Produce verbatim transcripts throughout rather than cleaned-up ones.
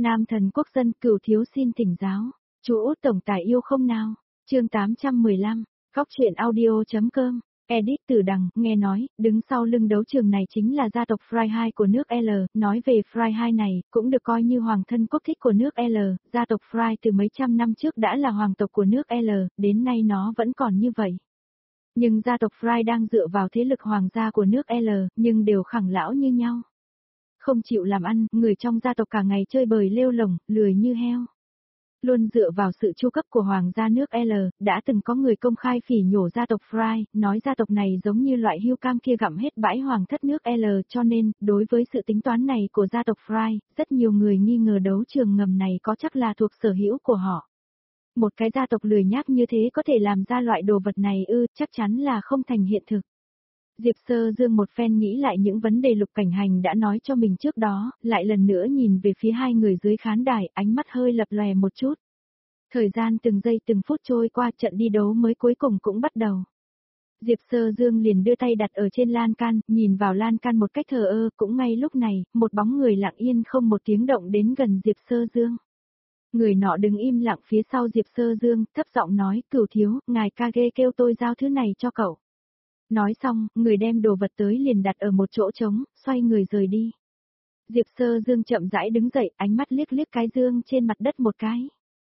Nam thần quốc dân Cửu thiếu xin thỉnh giáo. Chú Út tổng tài yêu không nào? Chương tám trăm mười lăm, Góc truyện audio.com. Edit từ đằng, nghe nói, đứng sau lưng đấu trường này chính là gia tộc Fry hai của nước L, nói về Fry hai này, cũng được coi như hoàng thân quốc thích của nước L, gia tộc Fry từ mấy trăm năm trước đã là hoàng tộc của nước L, đến nay nó vẫn còn như vậy. Nhưng gia tộc Fry đang dựa vào thế lực hoàng gia của nước L, nhưng đều khẳng lão như nhau. Không chịu làm ăn, người trong gia tộc cả ngày chơi bời lêu lổng, lười như heo. Luôn dựa vào sự chu cấp của hoàng gia nước L, đã từng có người công khai phỉ nhổ gia tộc Fry, nói gia tộc này giống như loại hươu cam kia gặm hết bãi hoàng thất nước L, cho nên, đối với sự tính toán này của gia tộc Fry, rất nhiều người nghi ngờ đấu trường ngầm này có chắc là thuộc sở hữu của họ. Một cái gia tộc lười nhác như thế có thể làm ra loại đồ vật này ư, chắc chắn là không thành hiện thực. Diệp Sơ Dương một phen nghĩ lại những vấn đề Lục Cảnh Hành đã nói cho mình trước đó, lại lần nữa nhìn về phía hai người dưới khán đài, ánh mắt hơi lập lòe một chút. Thời gian từng giây từng phút trôi qua, trận đi đấu mới cuối cùng cũng bắt đầu. Diệp Sơ Dương liền đưa tay đặt ở trên lan can, nhìn vào lan can một cách thờ ơ, cũng ngay lúc này, một bóng người lặng yên không một tiếng động đến gần Diệp Sơ Dương. Người nọ đứng im lặng phía sau Diệp Sơ Dương, thấp giọng nói, Cửu thiếu, ngài Kage kêu tôi giao thứ này cho cậu. Nói xong, người đem đồ vật tới liền đặt ở một chỗ trống, xoay người rời đi. Diệp Sơ Dương chậm rãi đứng dậy, ánh mắt liếc liếc cái dương trên mặt đất một cái.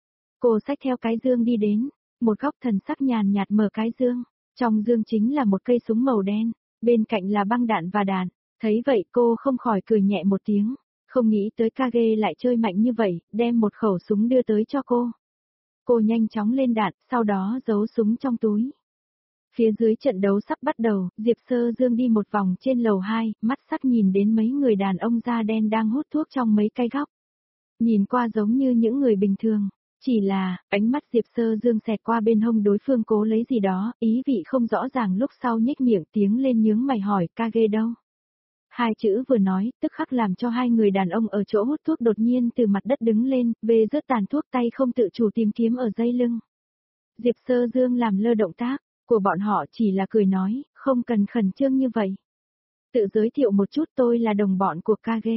Cô xách theo cái dương đi đến, một góc thần sắc nhàn nhạt mở cái dương. Trong dương chính là một cây súng màu đen, bên cạnh là băng đạn và đạn. Thấy vậy cô không khỏi cười nhẹ một tiếng, không nghĩ tới Kage lại chơi mạnh như vậy, đem một khẩu súng đưa tới cho cô. Cô nhanh chóng lên đạn, sau đó giấu súng trong túi. Phía dưới trận đấu sắp bắt đầu, Diệp Sơ Dương đi một vòng trên lầu hai, mắt sắc nhìn đến mấy người đàn ông da đen đang hút thuốc trong mấy cái góc. Nhìn qua giống như những người bình thường, chỉ là, ánh mắt Diệp Sơ Dương xẹt qua bên hông đối phương cố lấy gì đó, ý vị không rõ ràng lúc sau nhếch miệng tiếng lên nhướng mày hỏi, Kage đâu? Hai chữ vừa nói, tức khắc làm cho hai người đàn ông ở chỗ hút thuốc đột nhiên từ mặt đất đứng lên, bê rớt tàn thuốc tay không tự chủ tìm kiếm ở dây lưng. Diệp Sơ Dương làm lơ động tác của bọn họ, chỉ là cười nói, không cần khẩn trương như vậy. Tự giới thiệu một chút, tôi là đồng bọn của Kage.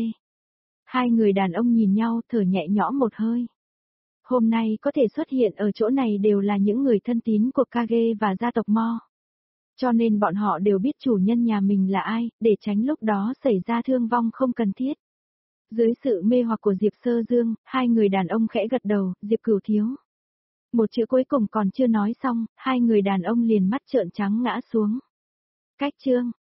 Hai người đàn ông nhìn nhau thở nhẹ nhõm một hơi. Hôm nay có thể xuất hiện ở chỗ này đều là những người thân tín của Kage và gia tộc Mo. Cho nên bọn họ đều biết chủ nhân nhà mình là ai, để tránh lúc đó xảy ra thương vong không cần thiết. Dưới sự mê hoặc của Diệp Sơ Dương, hai người đàn ông khẽ gật đầu, Diệp Cửu thiếu. Một chữ cuối cùng còn chưa nói xong, hai người đàn ông liền mắt trợn trắng ngã xuống. Cách chương